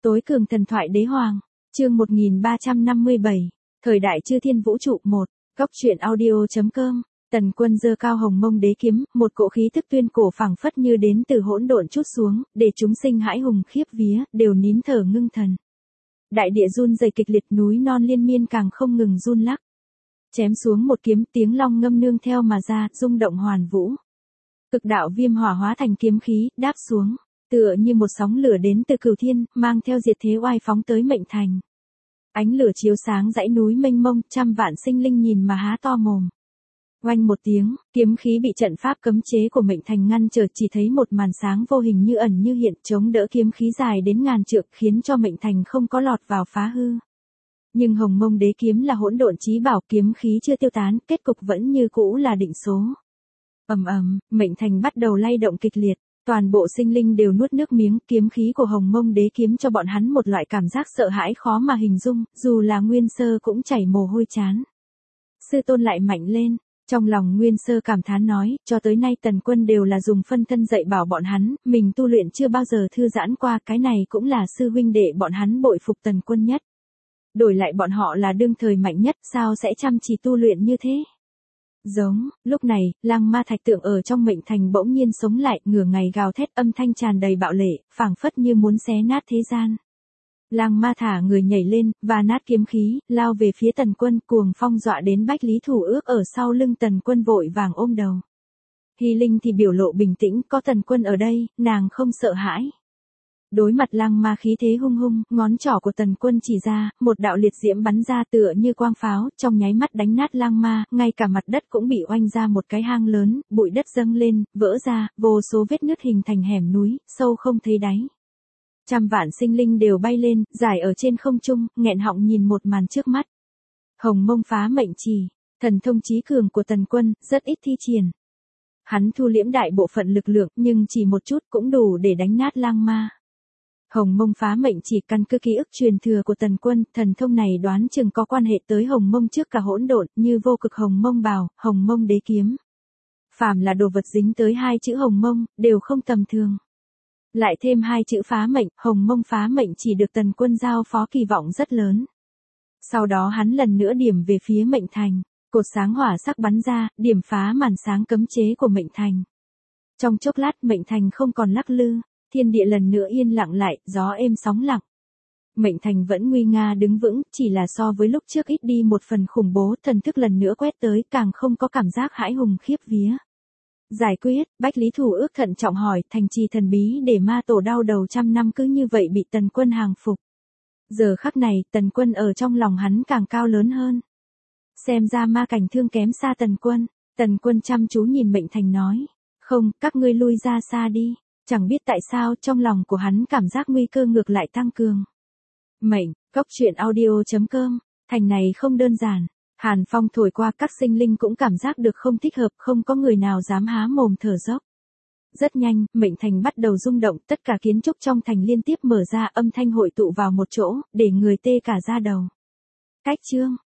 Tối cường thần thoại đế hoàng, chương 1357, thời đại chư thiên vũ trụ 1, góc truyện audio.com. Tần Quân giơ cao hồng mông đế kiếm, một cỗ khí tức tuyên cổ phảng phất như đến từ hỗn độn chút xuống, để chúng sinh hãi hùng khiếp vía, đều nín thở ngưng thần. Đại địa run rẩy kịch liệt, núi non liên miên càng không ngừng run lắc. Chém xuống một kiếm, tiếng long ngâm nương theo mà ra, rung động hoàn vũ. Cực đạo viêm hỏa hóa thành kiếm khí, đáp xuống, tựa như một sóng lửa đến từ cửu thiên, mang theo diệt thế oai phóng tới Mệnh Thành. Ánh lửa chiếu sáng dãy núi mênh mông, trăm vạn sinh linh nhìn mà há to mồm. Oanh một tiếng, kiếm khí bị trận pháp cấm chế của Mệnh Thành ngăn trở, chỉ thấy một màn sáng vô hình như ẩn như hiện, chống đỡ kiếm khí dài đến ngàn trượng, khiến cho Mệnh Thành không có lọt vào phá hư. Nhưng hồng mông đế kiếm là hỗn độn chí bảo, kiếm khí chưa tiêu tán, kết cục vẫn như cũ là định số. Ầm ầm, Mệnh Thành bắt đầu lay động kịch liệt, toàn bộ sinh linh đều nuốt nước miếng, kiếm khí của hồng mông đế kiếm cho bọn hắn một loại cảm giác sợ hãi khó mà hình dung, dù là Nguyên Sơ cũng chảy mồ hôi chán. Sư tôn lại mạnh lên, trong lòng Nguyên Sơ cảm thán nói, cho tới nay Tần Quân đều là dùng phân thân dạy bảo bọn hắn, mình tu luyện chưa bao giờ thư giãn qua, cái này cũng là sư huynh đệ bọn hắn bội phục Tần Quân nhất. Đổi lại bọn họ là đương thời mạnh nhất, sao sẽ chăm chỉ tu luyện như thế? Giống, lúc này, lăng ma thạch tượng ở trong Mệnh Thành bỗng nhiên sống lại, ngửa ngày gào thét, âm thanh tràn đầy bạo lệ, phảng phất như muốn xé nát thế gian. Lăng ma thả người nhảy lên, và nát kiếm khí, lao về phía Tần Quân, cuồng phong dọa đến Bách Lý Thủ Ước ở sau lưng Tần Quân vội vàng ôm đầu. Hy Linh thì biểu lộ bình tĩnh, có Tần Quân ở đây, nàng không sợ hãi. Đối mặt lăng ma khí thế hung hung, ngón trỏ của Tần Quân chỉ ra, một đạo liệt diễm bắn ra tựa như quang pháo, trong nháy mắt đánh nát lăng ma, ngay cả mặt đất cũng bị oanh ra một cái hang lớn, bụi đất dâng lên, vỡ ra, vô số vết nứt hình thành hẻm núi, sâu không thấy đáy. Trăm vạn sinh linh đều bay lên, giải ở trên không trung, nghẹn họng nhìn một màn trước mắt. Hồng mông phá mệnh chỉ, thần thông chí cường của Tần Quân, rất ít thi triển. Hắn thu liễm đại bộ phận lực lượng, nhưng chỉ một chút cũng đủ để đánh nát lang ma. Hồng mông phá mệnh chỉ, căn cứ ký ức truyền thừa của Tần Quân, thần thông này đoán chừng có quan hệ tới hồng mông trước cả hỗn độn, như vô cực hồng mông bào, hồng mông đế kiếm. Phàm là đồ vật dính tới hai chữ hồng mông, đều không tầm thường. Lại thêm hai chữ phá mệnh, hồng mông phá mệnh chỉ được Tần Quân giao phó kỳ vọng rất lớn. Sau đó hắn lần nữa điểm về phía Mệnh Thành, cột sáng hỏa sắc bắn ra, điểm phá màn sáng cấm chế của Mệnh Thành. Trong chốc lát Mệnh Thành không còn lắc lư, thiên địa lần nữa yên lặng lại, gió êm sóng lặng. Mệnh Thành vẫn nguy nga đứng vững, chỉ là so với lúc trước ít đi một phần khủng bố, thần thức lần nữa quét tới, càng không có cảm giác hãi hùng khiếp vía. Giải quyết, Bách Lý Thủ Ước thận trọng hỏi, thành trì thần bí để ma tổ đau đầu trăm năm cứ như vậy bị Tần Quân hàng phục. Giờ khắc này, Tần Quân ở trong lòng hắn càng cao lớn hơn. Xem ra ma cảnh thương kém xa Tần Quân. Tần Quân chăm chú nhìn Mệnh Thành nói, không, các ngươi lui ra xa đi. Chẳng biết tại sao trong lòng của hắn cảm giác nguy cơ ngược lại tăng cường. Mệnh, góc truyện audio.com, thành này không đơn giản. Hàn phong thổi qua, các sinh linh cũng cảm giác được không thích hợp, không có người nào dám há mồm thở dốc. Rất nhanh, Mệnh Thành bắt đầu rung động, tất cả kiến trúc trong thành liên tiếp mở ra, âm thanh hội tụ vào một chỗ, để người tê cả da đầu. Cách chương,